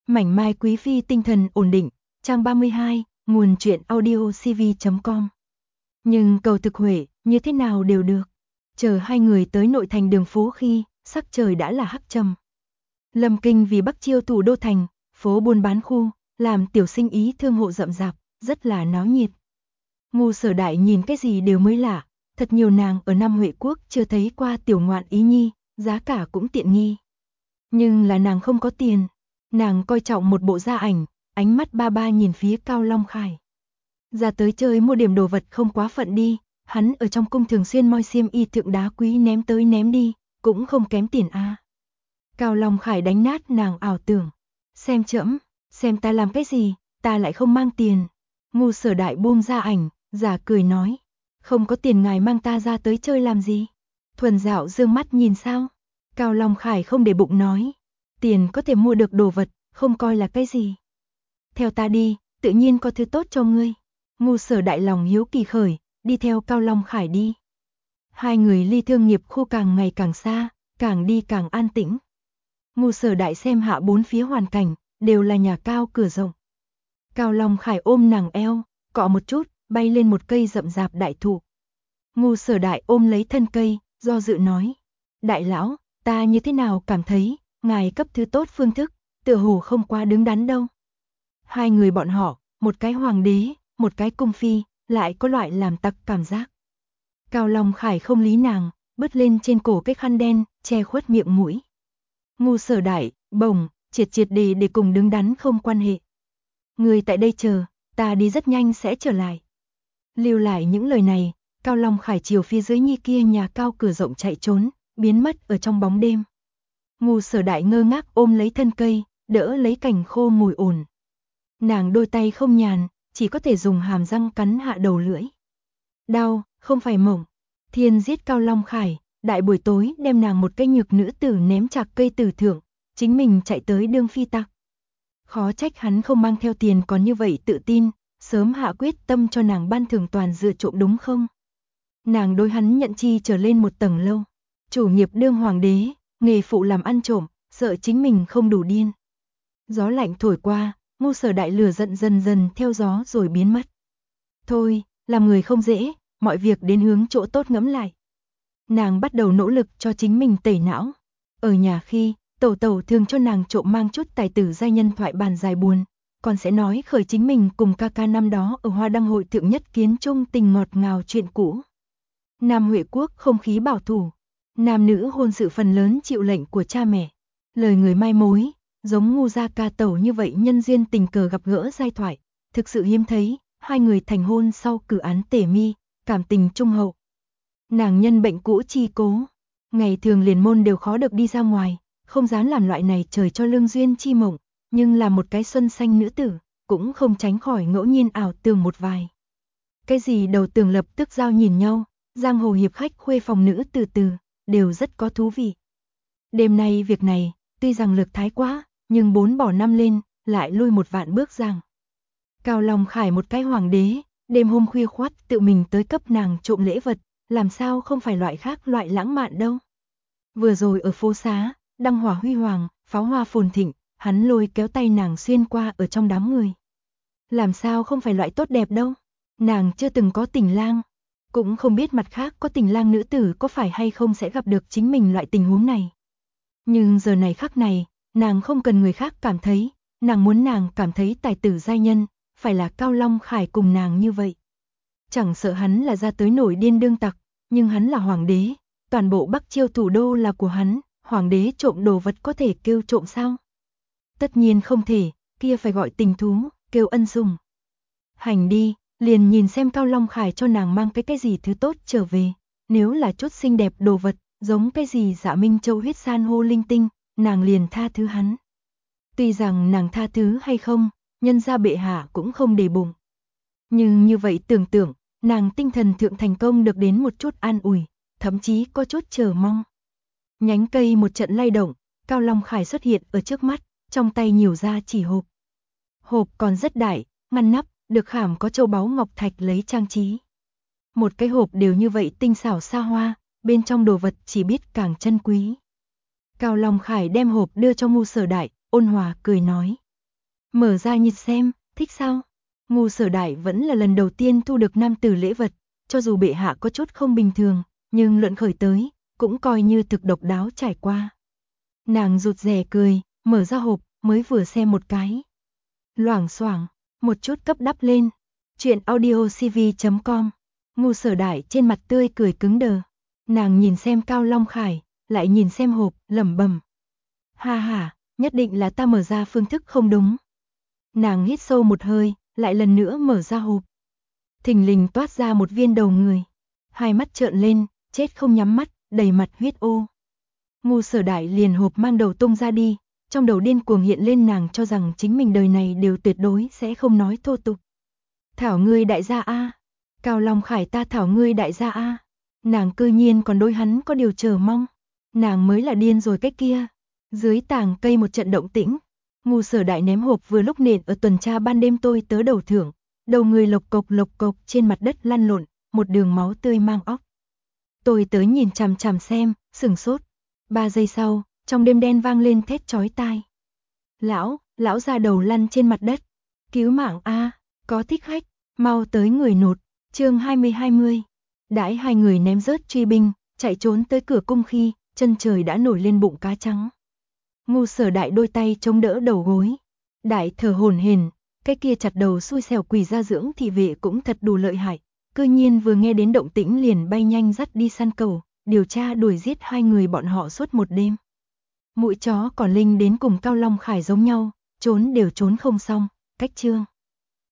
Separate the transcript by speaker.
Speaker 1: Mảnh mai quý phi tinh thần ổn định, trang 32, nguồn truyện audio cv.com. Nhưng cầu thực huệ, như thế nào đều được. Chờ hai người tới nội thành đường phố khi, sắc trời đã là hắc trầm. Lâm Kinh vì Bắc Chiêu thủ đô thành, phố buôn bán khu, làm tiểu sinh ý thương hộ rậm rạp, rất là náo nhiệt. Ngu Sở Đại nhìn cái gì đều mới lạ, thật nhiều nàng ở Nam Huệ Quốc chưa thấy qua tiểu ngoạn ý nhi, giá cả cũng tiện nghi. Nhưng là nàng không có tiền. Nàng coi trọng một bộ gia ảnh, ánh mắt ba ba nhìn phía Cao Long Khải. Ra tới chơi mua điểm đồ vật không quá phận đi, hắn ở trong cung thường xuyên moi xiêm y thượng đá quý ném tới ném đi, cũng không kém tiền a. Cao Long Khải đánh nát nàng ảo tưởng. Xem trẫm, xem ta làm cái gì, ta lại không mang tiền. Ngu Sở Đại buông ra ảnh, giả cười nói. Không có tiền ngài mang ta ra tới chơi làm gì? Thuần Dạo dương mắt nhìn sao? Cao Long Khải không để bụng nói. Tiền có thể mua được đồ vật, không coi là cái gì. Theo ta đi, tự nhiên có thứ tốt cho ngươi. Ngu Sở Đại lòng hiếu kỳ khởi, đi theo Cao Long Khải đi. Hai người ly thương nghiệp khu càng ngày càng xa, càng đi càng an tĩnh. Ngu Sở Đại xem hạ bốn phía hoàn cảnh, đều là nhà cao cửa rộng. Cao Long Khải ôm nàng eo, cọ một chút, bay lên một cây rậm rạp đại thụ. Ngu Sở Đại ôm lấy thân cây, do dự nói. Đại lão, ta như thế nào cảm thấy, ngài cấp thứ tốt phương thức, tựa hồ không quá đứng đắn đâu. Hai người bọn họ, một cái hoàng đế, một cái cung phi, lại có loại làm tặc cảm giác. Cao Long Khải không lý nàng, bứt lên trên cổ cái khăn đen, che khuất miệng mũi. Ngu Sở Đại, bồng, triệt để cùng đứng đắn không quan hệ. Người tại đây chờ, ta đi rất nhanh sẽ trở lại. Lưu lại những lời này, Cao Long Khải chiều phía dưới nhi kia nhà cao cửa rộng chạy trốn, biến mất ở trong bóng đêm. Ngu Sở Đại ngơ ngác ôm lấy thân cây, đỡ lấy cành khô mùi ổn. Nàng đôi tay không nhàn, chỉ có thể dùng hàm răng cắn hạ đầu lưỡi. Đau, không phải mộng. Thiên giết Cao Long Khải, đại buổi tối đem nàng một cái nhược nữ tử ném chạc cây tử thượng, chính mình chạy tới đương phi tặc. Khó trách hắn không mang theo tiền còn như vậy tự tin, sớm hạ quyết tâm cho nàng ban thưởng toàn dựa trộm đúng không? Nàng đối hắn nhận chi trở lên một tầng lâu. Chủ nghiệp đương hoàng đế, nghề phụ làm ăn trộm, sợ chính mình không đủ điên. Gió lạnh thổi qua, Ngu Sở Đại lửa giận dần dần theo gió rồi biến mất. Thôi, làm người không dễ, mọi việc đến hướng chỗ tốt ngẫm lại. Nàng bắt đầu nỗ lực cho chính mình tẩy não. Ở nhà khi, Tẩu thường cho nàng trộm mang chút tài tử giai nhân thoại bàn dài buồn, còn sẽ nói khởi chính mình cùng ca ca năm đó ở Hoa Đăng hội thượng nhất kiến chung tình ngọt ngào chuyện cũ. Nam Huệ Quốc không khí bảo thủ, nam nữ hôn sự phần lớn chịu lệnh của cha mẹ. Lời người mai mối, giống Ngu gia ca tẩu như vậy nhân duyên tình cờ gặp gỡ giai thoại, thực sự hiếm thấy, hai người thành hôn sau cử án tể mi, cảm tình trung hậu. Nàng nhân bệnh cũ chi cố, ngày thường liền môn đều khó được đi ra ngoài, không dám làm loại này trời cho lương duyên chi mộng, nhưng là một cái xuân xanh nữ tử, cũng không tránh khỏi ngẫu nhiên ảo tưởng một vài. Cái gì đầu tường lập tức giao nhìn nhau, giang hồ hiệp khách khuê phòng nữ từ, đều rất có thú vị. Đêm nay việc này, tuy rằng lực thái quá, nhưng 4 bỏ 5 lên, lại lui một vạn bước rằng. Cao Long Khải một cái hoàng đế, đêm hôm khuya khoắt tự mình tới cấp nàng trộm lễ vật, làm sao không phải loại khác loại lãng mạn đâu. Vừa rồi ở phố xá, đăng hỏa huy hoàng, pháo hoa phồn thịnh, hắn lôi kéo tay nàng xuyên qua ở trong đám người. Làm sao không phải loại tốt đẹp đâu. Nàng chưa từng có tình lang, cũng không biết mặt khác có tình lang nữ tử có phải hay không sẽ gặp được chính mình loại tình huống này. Nhưng giờ này khắc này, nàng không cần người khác cảm thấy, nàng muốn nàng cảm thấy tài tử giai nhân, phải là Cao Long Khải cùng nàng như vậy. Chẳng sợ hắn là ra tới nổi điên đương tặc, nhưng hắn là hoàng đế, toàn bộ Bắc Chiêu thủ đô là của hắn, hoàng đế trộm đồ vật có thể kêu trộm sao? Tất nhiên không thể, kia phải gọi tình thú, kêu ân sủng. Hành đi, liền nhìn xem Cao Long Khải cho nàng mang cái gì thứ tốt trở về, nếu là chút xinh đẹp đồ vật, giống cái gì Dạ Minh Châu huyết san hô linh tinh, nàng liền tha thứ hắn. Tuy rằng nàng tha thứ hay không, nhân gia bệ hạ cũng không để bụng. Nhưng như vậy tưởng tượng, nàng tinh thần thượng thành công được đến một chút an ủi, thậm chí có chút chờ mong. Nhánh cây một trận lay động, Cao Long Khải xuất hiện ở trước mắt, trong tay nhiều ra chỉ hộp. Hộp còn rất đại, ngăn nắp, được khảm có châu báu ngọc thạch lấy trang trí. Một cái hộp đều như vậy tinh xảo xa hoa, bên trong đồ vật chỉ biết càng chân quý. Cao Long Khải đem hộp đưa cho Ngu Sở Đại, ôn hòa cười nói. Mở ra nhặt xem, thích sao? Ngu Sở Đại vẫn là lần đầu tiên thu được nam tử lễ vật, cho dù bệ hạ có chút không bình thường, nhưng luận khởi tới, cũng coi như thực độc đáo trải qua. Nàng rụt rè cười, mở ra hộp, mới vừa xem một cái. Loảng xoảng, một chút cấp đắp lên. Chuyện audiocv.com. Ngu Sở Đại trên mặt tươi cười cứng đờ. Nàng nhìn xem Cao Long Khải, lại nhìn xem hộp, lẩm bẩm. Ha ha, nhất định là ta mở ra phương thức không đúng. Nàng hít sâu một hơi, lại lần nữa mở ra hộp. Thình lình toát ra một viên đầu người. Hai mắt trợn lên, chết không nhắm mắt, đầy mặt huyết ô. Ngu Sở Đại liền hộp mang đầu tung ra đi, trong đầu điên cuồng hiện lên nàng cho rằng chính mình đời này đều tuyệt đối sẽ không nói thô tục. Thảo ngươi đại gia a, Cao Long Khải ta thảo ngươi đại gia a. Nàng cư nhiên còn đối hắn có điều chờ mong. Nàng mới là điên rồi cái kia. Dưới tàng cây một trận động tĩnh, Ngu Sở Đại ném hộp vừa lúc nện ở tuần tra ban đêm tôi tớ đầu thưởng, đầu người lộc cộc trên mặt đất lăn lộn, một đường máu tươi mang óc. Tôi tớ nhìn chằm chằm xem, sửng sốt. 3 giây sau, trong đêm đen vang lên thét chói tai. Lão già đầu lăn trên mặt đất. Cứu mạng a, có thích khách, mau tới người nột. Chương 20. Đãi hai người ném rớt truy binh, chạy trốn tới cửa cung khi, chân trời đã nổi lên bụng cá trắng. Ngu Sở Đại đôi tay chống đỡ đầu gối, đại thở hổn hển, cái kia chặt đầu xui xẻo quỷ gia dưỡng thị vệ cũng thật đủ lợi hại, cư nhiên vừa nghe đến động tĩnh liền bay nhanh dắt đi săn cầu, điều tra đuổi giết hai người bọn họ suốt một đêm. Mũi chó còn linh đến cùng Cao Long Khải giống nhau, trốn đều trốn không xong, cách chương.